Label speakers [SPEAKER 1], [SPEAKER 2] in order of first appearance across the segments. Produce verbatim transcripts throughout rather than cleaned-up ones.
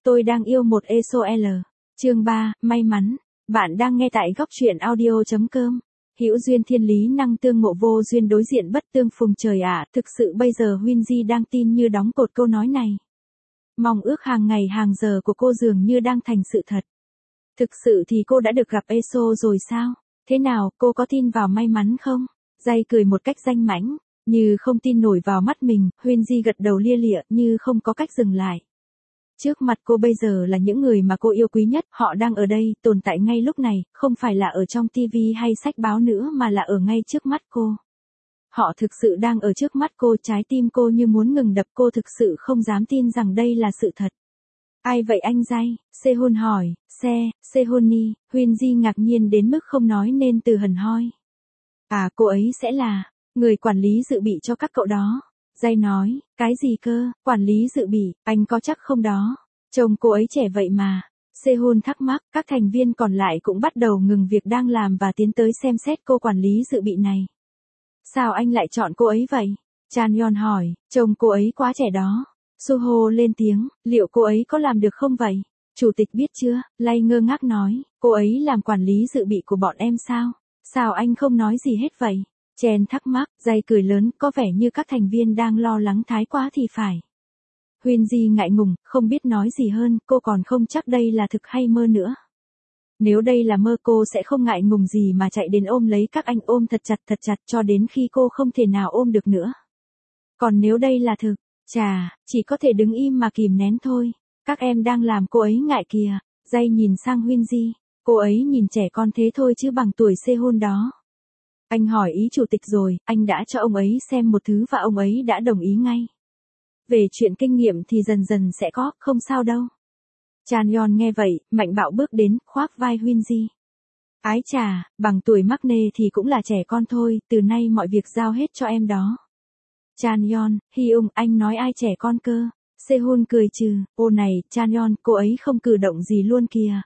[SPEAKER 1] Tôi đang yêu một e ét o lờ. Chương ba, may mắn. Bạn đang nghe tại góc truyện audio chấm com. Hữu duyên thiên lý năng tương ngộ, vô duyên đối diện bất tương phùng trời ạ. Thực sự bây giờ Winzy đang tin như đóng cột câu nói này. Mong ước hàng ngày hàng giờ của cô dường như đang thành sự thật. Thực sự thì cô đã được gặp e ét o rồi sao? Thế nào, cô có tin vào may mắn không? Day cười một cách danh mãnh, như không tin nổi vào mắt mình. Winzy gật đầu lia lịa như không có cách dừng lại. Trước mặt cô bây giờ là những người mà cô yêu quý nhất, họ đang ở đây, tồn tại ngay lúc này, không phải là ở trong ti vi hay sách báo nữa mà là ở ngay trước mắt cô. Họ thực sự đang ở trước mắt cô, trái tim cô như muốn ngừng đập, cô thực sự không dám tin rằng đây là sự thật. Ai vậy anh Day? Sehun hỏi. Se, Sehuni. Winzy ngạc nhiên đến mức không nói nên từ hẳn hoi. À, cô ấy sẽ là người quản lý dự bị cho các cậu đó. Day nói, cái gì cơ, quản lý dự bị, anh có chắc không đó? Trông cô ấy trẻ vậy mà. Sehun thắc mắc, các thành viên còn lại cũng bắt đầu ngừng việc đang làm và tiến tới xem xét cô quản lý dự bị này. Sao anh lại chọn cô ấy vậy? Chanyeon hỏi, trông cô ấy quá trẻ đó. Suho lên tiếng, liệu cô ấy có làm được không vậy? Chủ tịch biết chưa? Lay ngơ ngác nói, cô ấy làm quản lý dự bị của bọn em sao? Sao anh không nói gì hết vậy? Chen thắc mắc, Day cười lớn, có vẻ như các thành viên đang lo lắng thái quá thì phải. Winzy ngại ngùng, không biết nói gì hơn, cô còn không chắc đây là thực hay mơ nữa. Nếu đây là mơ cô sẽ không ngại ngùng gì mà chạy đến ôm lấy các anh, ôm thật chặt thật chặt cho đến khi cô không thể nào ôm được nữa. Còn nếu đây là thực, chà, chỉ có thể đứng im mà kìm nén thôi. Các em đang làm cô ấy ngại kìa. Day nhìn sang Winzy, cô ấy nhìn trẻ con thế thôi chứ bằng tuổi Sehun đó. Anh hỏi ý chủ tịch rồi, anh đã cho ông ấy xem một thứ và ông ấy đã đồng ý ngay. Về chuyện kinh nghiệm thì dần dần sẽ có, không sao đâu. Chanyeon nghe vậy, mạnh bạo bước đến, khoác vai Winzy. Ái chà, bằng tuổi Maknae thì cũng là trẻ con thôi, từ nay mọi việc giao hết cho em đó. Chanyeon, Hyung, anh nói ai trẻ con cơ? Sehun cười trừ, ô này, Chanyeon, cô ấy không cử động gì luôn kìa.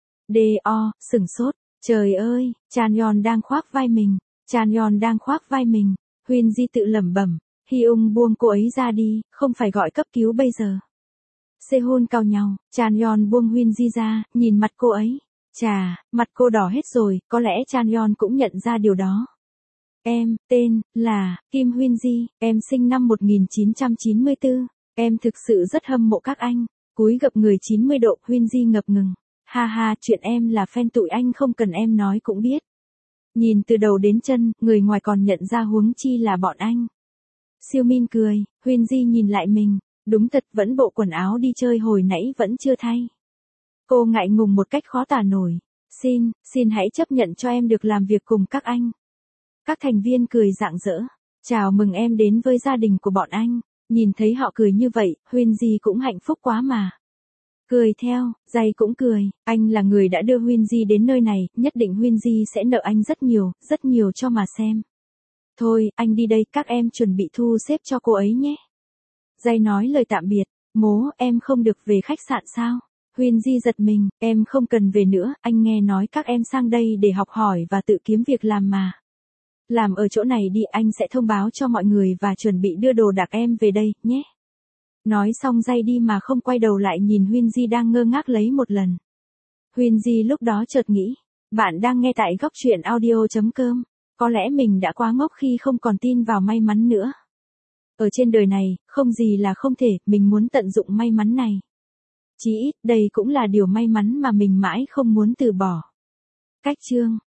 [SPEAKER 1] Do, sửng sốt, trời ơi, Chanyeon đang khoác vai mình, Chanyeon đang khoác vai mình. Winzy tự lẩm bẩm, Hyung buông cô ấy ra đi, không phải gọi cấp cứu bây giờ. Sehun cau nhau, Chanyeon buông Winzy ra, nhìn mặt cô ấy. Chà, mặt cô đỏ hết rồi, có lẽ Chanyeon cũng nhận ra điều đó. Em, tên, là, Kim Winzy, em sinh năm một nghìn chín trăm chín mươi tư, em thực sự rất hâm mộ các anh. Cúi gập người chín mươi độ, Winzy ngập ngừng. Ha ha, chuyện em là fan tụi anh không cần em nói cũng biết. Nhìn từ đầu đến chân, người ngoài còn nhận ra huống chi là bọn anh. Siêu Min cười, Winzy nhìn lại mình, đúng thật vẫn bộ quần áo đi chơi hồi nãy vẫn chưa thay. Cô ngại ngùng một cách khó tả nổi. Xin, xin hãy chấp nhận cho em được làm việc cùng các anh. Các thành viên cười rạng rỡ. Chào mừng em đến với gia đình của bọn anh. Nhìn thấy họ cười như vậy, Winzy cũng hạnh phúc quá mà. Cười theo, Day cũng cười, anh là người đã đưa Winzy đến nơi này, nhất định Winzy sẽ nợ anh rất nhiều, rất nhiều cho mà xem. Thôi, anh đi đây, các em chuẩn bị thu xếp cho cô ấy nhé. Day nói lời tạm biệt, mố, em không được về khách sạn sao? Winzy giật mình, em không cần về nữa, anh nghe nói các em sang đây để học hỏi và tự kiếm việc làm mà. Làm ở chỗ này đi, anh sẽ thông báo cho mọi người và chuẩn bị đưa đồ đạc em về đây, nhé. Nói xong Day đi mà không quay đầu lại nhìn Winzy đang ngơ ngác lấy một lần. Winzy lúc đó chợt nghĩ, bạn đang nghe tại góc truyện audio chấm com, có lẽ mình đã quá ngốc khi không còn tin vào may mắn nữa. Ở trên đời này, không gì là không thể, mình muốn tận dụng may mắn này. Chỉ ít, đây cũng là điều may mắn mà mình mãi không muốn từ bỏ. Cách chương